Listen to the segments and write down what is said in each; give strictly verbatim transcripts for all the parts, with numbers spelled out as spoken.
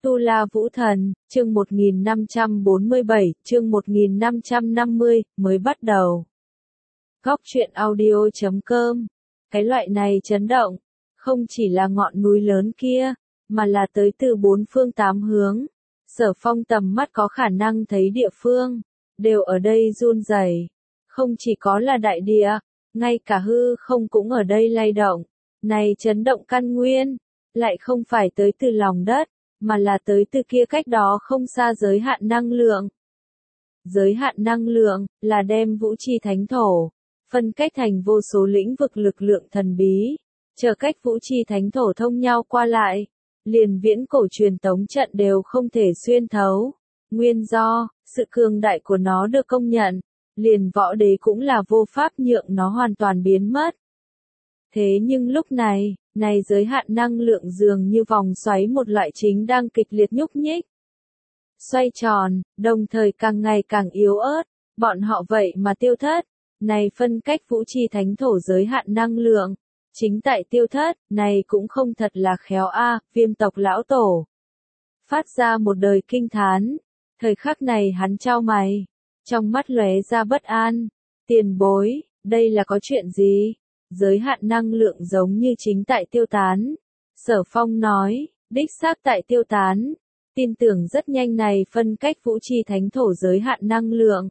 Tu La Vũ Thần, chương một nghìn năm trăm bốn mươi bảy, chương một nghìn năm trăm năm mươi, mới bắt đầu. Góc truyện audio chấm com. Cái loại này chấn động, không chỉ là ngọn núi lớn kia, mà là tới từ bốn phương tám hướng. Sở Phong tầm mắt có khả năng thấy địa phương, đều ở đây run rẩy. Không chỉ có là đại địa, ngay cả hư không cũng ở đây lay động. Này chấn động căn nguyên, lại không phải tới từ lòng đất, mà là tới từ kia cách đó không xa giới hạn năng lượng. Giới hạn năng lượng, là đem vũ chi thánh thổ, phân cách thành vô số lĩnh vực lực lượng thần bí, chờ cách vũ chi thánh thổ thông nhau qua lại, liền viễn cổ truyền tống trận đều không thể xuyên thấu. Nguyên do, sự cường đại của nó được công nhận, liền võ đế cũng là vô pháp nhượng nó hoàn toàn biến mất. Thế nhưng lúc này, này giới hạn năng lượng dường như vòng xoáy một loại chính đang kịch liệt nhúc nhích. Xoay tròn, đồng thời càng ngày càng yếu ớt, bọn họ vậy mà tiêu thất. Này phân cách vũ chi thánh thổ giới hạn năng lượng, chính tại tiêu thất, này cũng không thật là khéo a. Viêm tộc lão tổ phát ra một đời kinh thán. Thời khắc này hắn chau mày, trong mắt lóe ra bất an. Tiền bối, đây là có chuyện gì? Giới hạn năng lượng giống như chính tại tiêu tán. Sở Phong nói, đích xác tại tiêu tán. Tin tưởng rất nhanh này phân cách vũ chi thánh thổ giới hạn năng lượng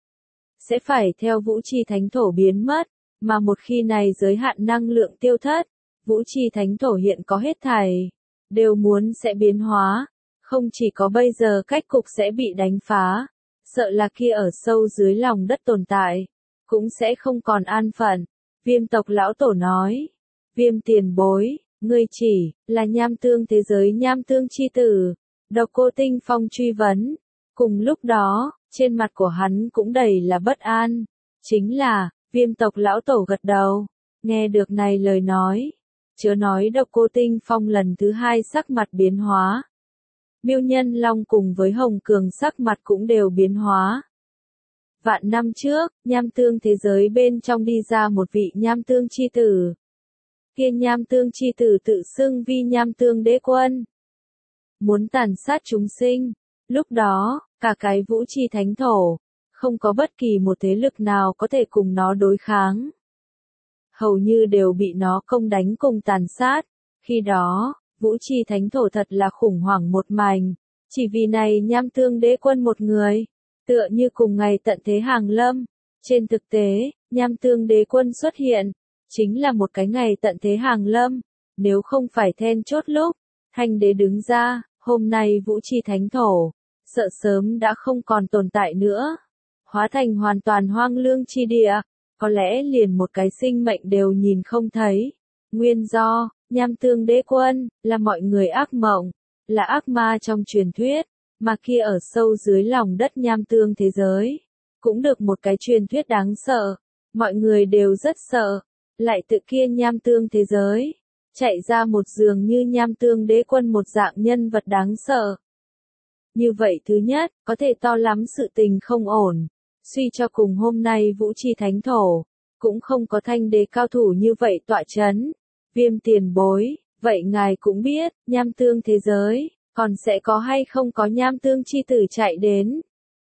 sẽ phải theo vũ chi thánh thổ biến mất, mà một khi này giới hạn năng lượng tiêu thất, vũ chi thánh thổ hiện có hết thảy, đều muốn sẽ biến hóa. Không chỉ có bây giờ cách cục sẽ bị đánh phá, sợ là kia ở sâu dưới lòng đất tồn tại, cũng sẽ không còn an phận. Viêm tộc lão tổ nói, Viêm tiền bối, ngươi chỉ là nham tương thế giới nham tương chi tử. Độc Cô Tinh Phong truy vấn. Cùng lúc đó, trên mặt của hắn cũng đầy là bất an. Chính là, Viêm tộc lão tổ gật đầu. Nghe được này lời nói, chớ nói Độc Cô Tinh Phong lần thứ hai sắc mặt biến hóa. Miêu Nhân Long cùng với Hồng Cường sắc mặt cũng đều biến hóa. Vạn năm trước, nham tương thế giới bên trong đi ra một vị nham tương chi tử. Kia nham tương chi tử tự xưng vi nham tương đế quân, muốn tàn sát chúng sinh. Lúc đó, cả cái vũ chi thánh thổ, không có bất kỳ một thế lực nào có thể cùng nó đối kháng. Hầu như đều bị nó công đánh cùng tàn sát. Khi đó, vũ chi thánh thổ thật là khủng hoảng một mảnh. Chỉ vì này nham tương đế quân một người, tựa như cùng ngày tận thế hàng lâm. Trên thực tế, nham tương đế quân xuất hiện, chính là một cái ngày tận thế hàng lâm. Nếu không phải then chốt lúc, Thanh đế đứng ra, hôm nay vũ chi thánh thổ, sợ sớm đã không còn tồn tại nữa. Hóa thành hoàn toàn hoang lương chi địa, có lẽ liền một cái sinh mệnh đều nhìn không thấy. Nguyên do, nham tương đế quân, là mọi người ác mộng, là ác ma trong truyền thuyết, mà kia ở sâu dưới lòng đất nham tương thế giới, cũng được một cái truyền thuyết đáng sợ, mọi người đều rất sợ, lại tự kia nham tương thế giới, chạy ra một dường như nham tương đế quân một dạng nhân vật đáng sợ. Như vậy thứ nhất, có thể to lắm sự tình không ổn, suy cho cùng hôm nay vũ chi thánh thổ, cũng không có thanh đế cao thủ như vậy tọa chấn. Viêm tiền bối, vậy ngài cũng biết, nham tương thế giới, còn sẽ có hay không có nham tương chi tử chạy đến?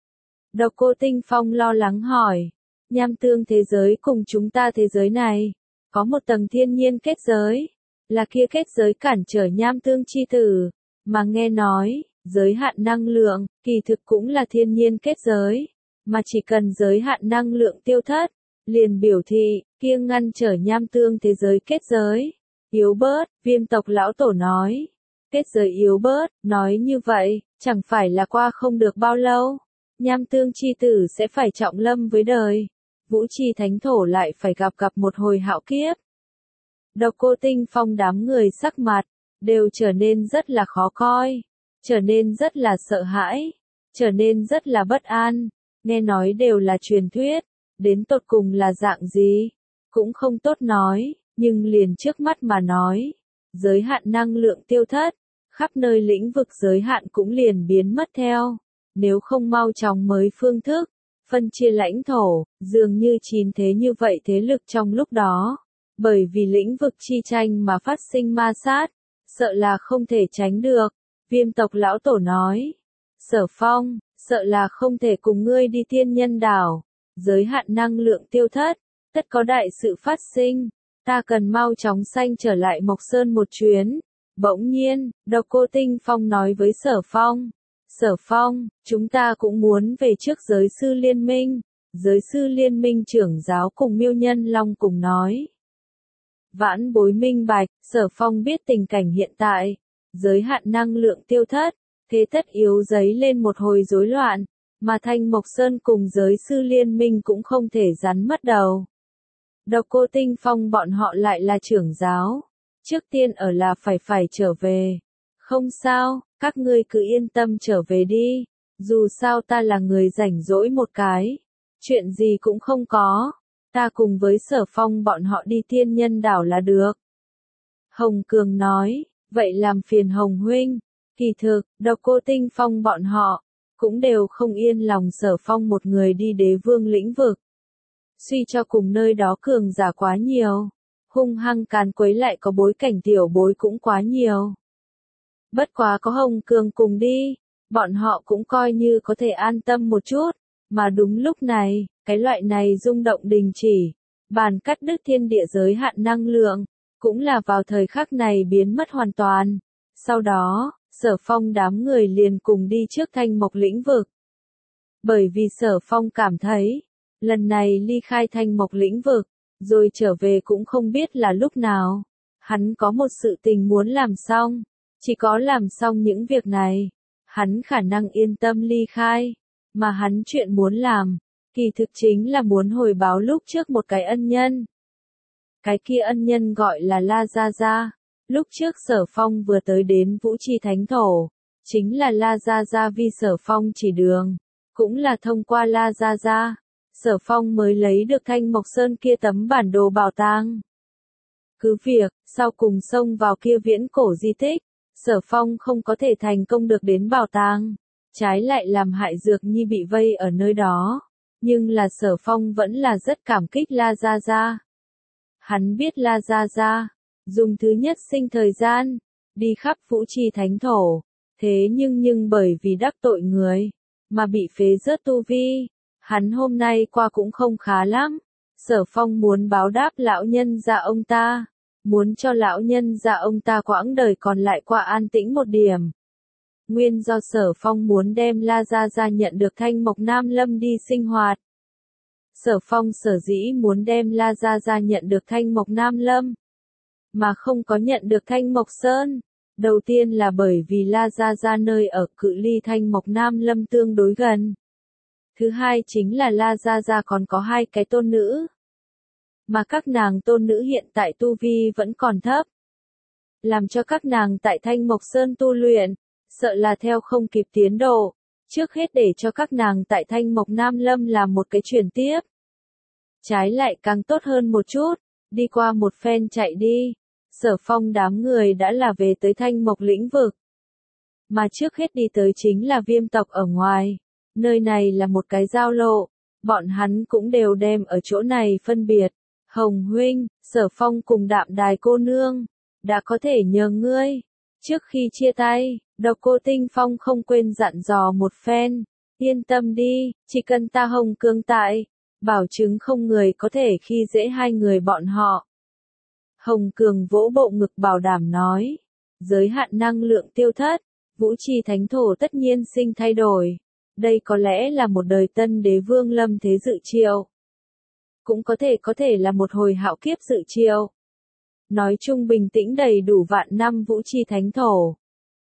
Độc Cô Tinh Phong lo lắng hỏi, nham tương thế giới cùng chúng ta thế giới này, có một tầng thiên nhiên kết giới, là kia kết giới cản trở nham tương chi tử, mà nghe nói, giới hạn năng lượng, kỳ thực cũng là thiên nhiên kết giới, mà chỉ cần giới hạn năng lượng tiêu thất, liền biểu thị, kia ngăn trở nham tương thế giới kết giới, yếu bớt. Viêm tộc lão tổ nói, kết giới yếu bớt, nói như vậy, chẳng phải là qua không được bao lâu, nham tương chi tử sẽ phải trọng lâm với đời, vũ chi thánh thổ lại phải gặp gặp một hồi hạo kiếp. Độc Cô Tinh Phong đám người sắc mặt, đều trở nên rất là khó coi, trở nên rất là sợ hãi, trở nên rất là bất an. Nghe nói đều là truyền thuyết, đến tột cùng là dạng gì, cũng không tốt nói, nhưng liền trước mắt mà nói, giới hạn năng lượng tiêu thất, khắp nơi lĩnh vực giới hạn cũng liền biến mất theo. Nếu không mau chóng mới phương thức, phân chia lãnh thổ, dường như chín thế như vậy thế lực trong lúc đó, bởi vì lĩnh vực chi tranh mà phát sinh ma sát, sợ là không thể tránh được. Viêm tộc lão tổ nói. Sở Phong, sợ là không thể cùng ngươi đi tiên nhân đảo. Giới hạn năng lượng tiêu thất, tất có đại sự phát sinh. Ta cần mau chóng xanh trở lại Mộc Sơn một chuyến. Bỗng nhiên, Độc Cô Tinh Phong nói với Sở Phong. Sở Phong, chúng ta cũng muốn về trước giới sư liên minh. Giới sư liên minh trưởng giáo cùng Miêu Nhân Long cùng nói. Vãn Bối minh bạch, Sở Phong biết tình cảnh hiện tại. Giới hạn năng lượng tiêu thất, thế tất yếu giấy lên một hồi rối loạn. Mà Thanh Mộc Sơn cùng giới sư liên minh cũng không thể rắn mất đầu. Độc Cô Tinh Phong bọn họ lại là trưởng giáo. Trước tiên ở là phải phải trở về. Không sao, các ngươi cứ yên tâm trở về đi. Dù sao ta là người rảnh rỗi một cái. Chuyện gì cũng không có. Ta cùng với Sở Phong bọn họ đi tiên nhân đảo là được. Hồng Cường nói, vậy làm phiền Hồng huynh. Kỳ thực, Độc Cô Tinh Phong bọn họ cũng đều không yên lòng Sở Phong một người đi đế vương lĩnh vực. Suy cho cùng nơi đó cường giả quá nhiều, hung hăng càn quấy lại có bối cảnh tiểu bối cũng quá nhiều. Bất quá có Hồng Cường cùng đi, bọn họ cũng coi như có thể an tâm một chút, mà đúng lúc này, cái loại này rung động đình chỉ, bàn cắt đứt thiên địa giới hạn năng lượng, cũng là vào thời khắc này biến mất hoàn toàn. Sau đó, Sở Phong đám người liền cùng đi trước Thanh Mộc lĩnh vực. Bởi vì Sở Phong cảm thấy, lần này ly khai Thanh Mộc lĩnh vực, rồi trở về cũng không biết là lúc nào. Hắn có một sự tình muốn làm xong, chỉ có làm xong những việc này, hắn khả năng yên tâm ly khai, mà hắn chuyện muốn làm, kỳ thực chính là muốn hồi báo lúc trước một cái ân nhân. Cái kia ân nhân gọi là La Gia Gia. Lúc trước Sở Phong vừa tới đến Vũ Chi Thánh Thổ, chính là La Gia Gia vì Sở Phong chỉ đường, cũng là thông qua La Gia Gia, Sở Phong mới lấy được Thanh Mộc Sơn kia tấm bản đồ bảo tàng. Cứ việc, sau cùng xông vào kia viễn cổ di tích, Sở Phong không có thể thành công được đến bảo tàng, trái lại làm hại Dược Nhi bị vây ở nơi đó, nhưng là Sở Phong vẫn là rất cảm kích La Gia Gia. Hắn biết La Gia Gia dùng thứ nhất sinh thời gian, đi khắp Vũ Chi Thánh Thổ, thế nhưng nhưng bởi vì đắc tội người, mà bị phế rớt tu vi, hắn hôm nay qua cũng không khá lắm. Sở Phong muốn báo đáp lão nhân gia ông ta, muốn cho lão nhân gia ông ta quãng đời còn lại qua an tĩnh một điểm. Nguyên do Sở Phong muốn đem La Gia Gia nhận được Thanh Mộc Nam Lâm đi sinh hoạt. Sở Phong sở dĩ muốn đem La Gia Gia nhận được Thanh Mộc Nam Lâm, mà không có nhận được Thanh Mộc Sơn. Đầu tiên là bởi vì La Gia Gia nơi ở cự ly Thanh Mộc Nam Lâm tương đối gần. Thứ hai chính là La Gia Gia còn có hai cái tôn nữ. Mà các nàng tôn nữ hiện tại tu vi vẫn còn thấp. Làm cho các nàng tại Thanh Mộc Sơn tu luyện, sợ là theo không kịp tiến độ. Trước hết để cho các nàng tại Thanh Mộc Nam Lâm làm một cái chuyển tiếp. Trái lại càng tốt hơn một chút, đi qua một phen chạy đi. Sở Phong đám người đã là về tới Thanh Mộc lĩnh vực. Mà trước hết đi tới chính là Viêm tộc ở ngoài. Nơi này là một cái giao lộ, bọn hắn cũng đều đem ở chỗ này phân biệt. Hồng huynh, Sở Phong cùng Đạm Đài cô nương, đã có thể nhờ ngươi. Trước khi chia tay, Độc Cô Tinh Phong không quên dặn dò một phen. Yên tâm đi, chỉ cần ta Hồng Cương tại, bảo chứng không người có thể khi dễ hai người bọn họ. Hồng Cường vỗ bộ ngực bảo đảm nói. Giới hạn năng lượng tiêu thất, Vũ Chi Thánh Thổ tất nhiên sinh thay đổi. Đây có lẽ là một đời tân đế vương lâm thế dự triệu. Cũng có thể có thể là một hồi hạo kiếp dự triệu. Nói chung bình tĩnh đầy đủ vạn năm Vũ Chi Thánh Thổ.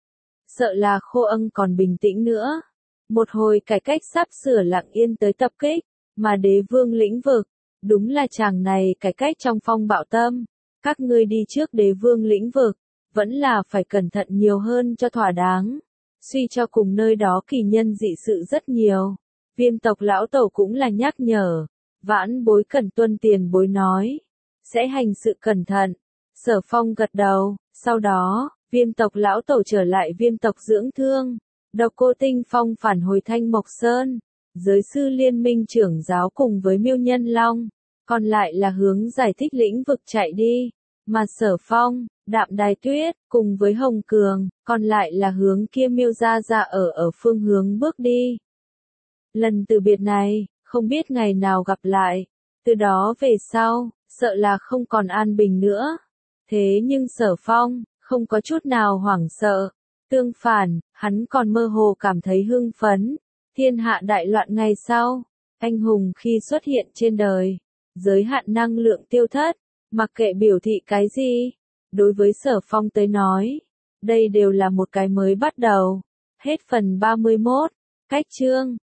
Sợ là Khô Ân còn bình tĩnh nữa. Một hồi cải cách sắp sửa lặng yên tới tập kích, mà đế vương lĩnh vực, đúng là chàng này cải cách trong phong bạo tâm. Các ngươi đi trước đế vương lĩnh vực, vẫn là phải cẩn thận nhiều hơn cho thỏa đáng. Suy cho cùng nơi đó kỳ nhân dị sự rất nhiều. Viêm tộc lão tổ cũng là nhắc nhở. Vãn Bối cần tuân tiền bối nói. Sẽ hành sự cẩn thận. Sở Phong gật đầu. Sau đó, viêm tộc lão tổ trở lại viêm tộc dưỡng thương. Độc Cô Tinh Phong phản hồi Thanh Mộc Sơn. Giới sư liên minh trưởng giáo cùng với Miêu Nhân Long. Còn lại là hướng giải thích lĩnh vực chạy đi. Mà Sở Phong, Đạm Đài Tuyết, cùng với Hồng Cường, còn lại là hướng kia Miêu Gia Gia ở ở phương hướng bước đi. Lần từ biệt này, không biết ngày nào gặp lại, từ đó về sau, sợ là không còn an bình nữa. Thế nhưng Sở Phong, không có chút nào hoảng sợ. Tương phản, hắn còn mơ hồ cảm thấy hưng phấn. Thiên hạ đại loạn ngày sau, anh hùng khi xuất hiện trên đời, giới hạn năng lượng tiêu thất, mặc kệ biểu thị cái gì. Đối với Sở Phong tới nói, đây đều là một cái mới bắt đầu. Hết phần ba mươi mốt, cách chương.